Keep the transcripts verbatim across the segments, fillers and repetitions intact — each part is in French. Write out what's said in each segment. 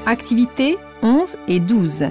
Activités onze et douze.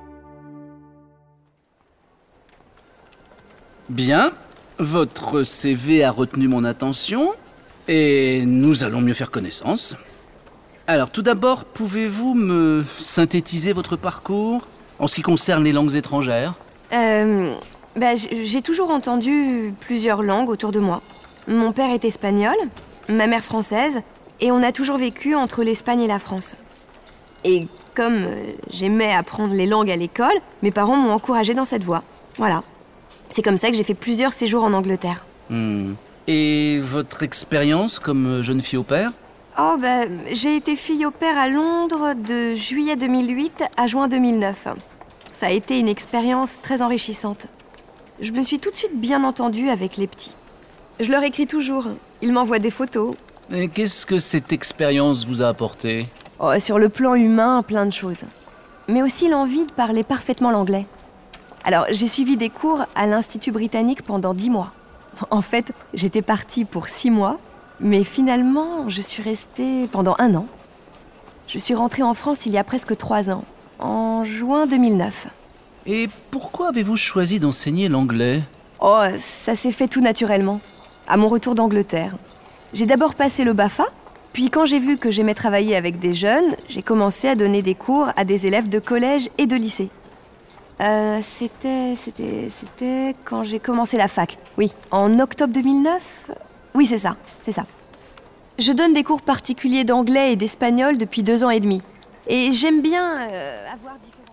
Bien, votre C V a retenu mon attention et nous allons mieux faire connaissance. Alors tout d'abord, pouvez-vous me synthétiser votre parcours en ce qui concerne les langues étrangères ? Euh, bah, j'ai toujours entendu plusieurs langues autour de moi. Mon père est espagnol, ma mère française, et on a toujours vécu entre l'Espagne et la France. Et comme euh, j'aimais apprendre les langues à l'école, mes parents m'ont encouragée dans cette voie. Voilà. C'est comme ça que j'ai fait plusieurs séjours en Angleterre. Hmm. Et votre expérience comme jeune fille au pair ? Oh, bah, j'ai été fille au pair à Londres de juillet deux mille huit à juin deux mille neuf. Ça a été une expérience très enrichissante. Je me suis tout de suite bien entendue avec les petits. Je leur écris toujours. Ils m'envoient des photos. Et qu'est-ce que cette expérience vous a apporté ? Oh, sur le plan humain, plein de choses. Mais aussi l'envie de parler parfaitement l'anglais. Alors, j'ai suivi des cours à l'Institut britannique pendant dix mois. En fait, j'étais partie pour six mois, mais finalement, je suis restée pendant un an. Je suis rentrée en France il y a presque trois ans, en juin deux mille neuf. Et pourquoi avez-vous choisi d'enseigner l'anglais ? Oh, ça s'est fait tout naturellement. À mon retour d'Angleterre. J'ai d'abord passé le BAFA, puis quand j'ai vu que j'aimais travailler avec des jeunes, j'ai commencé à donner des cours à des élèves de collège et de lycée. Euh, c'était, c'était, c'était quand j'ai commencé la fac. Oui, en octobre deux mille neuf. Oui, c'est ça, c'est ça. Je donne des cours particuliers d'anglais et d'espagnol depuis deux ans et demi. Et j'aime bien euh, avoir différents...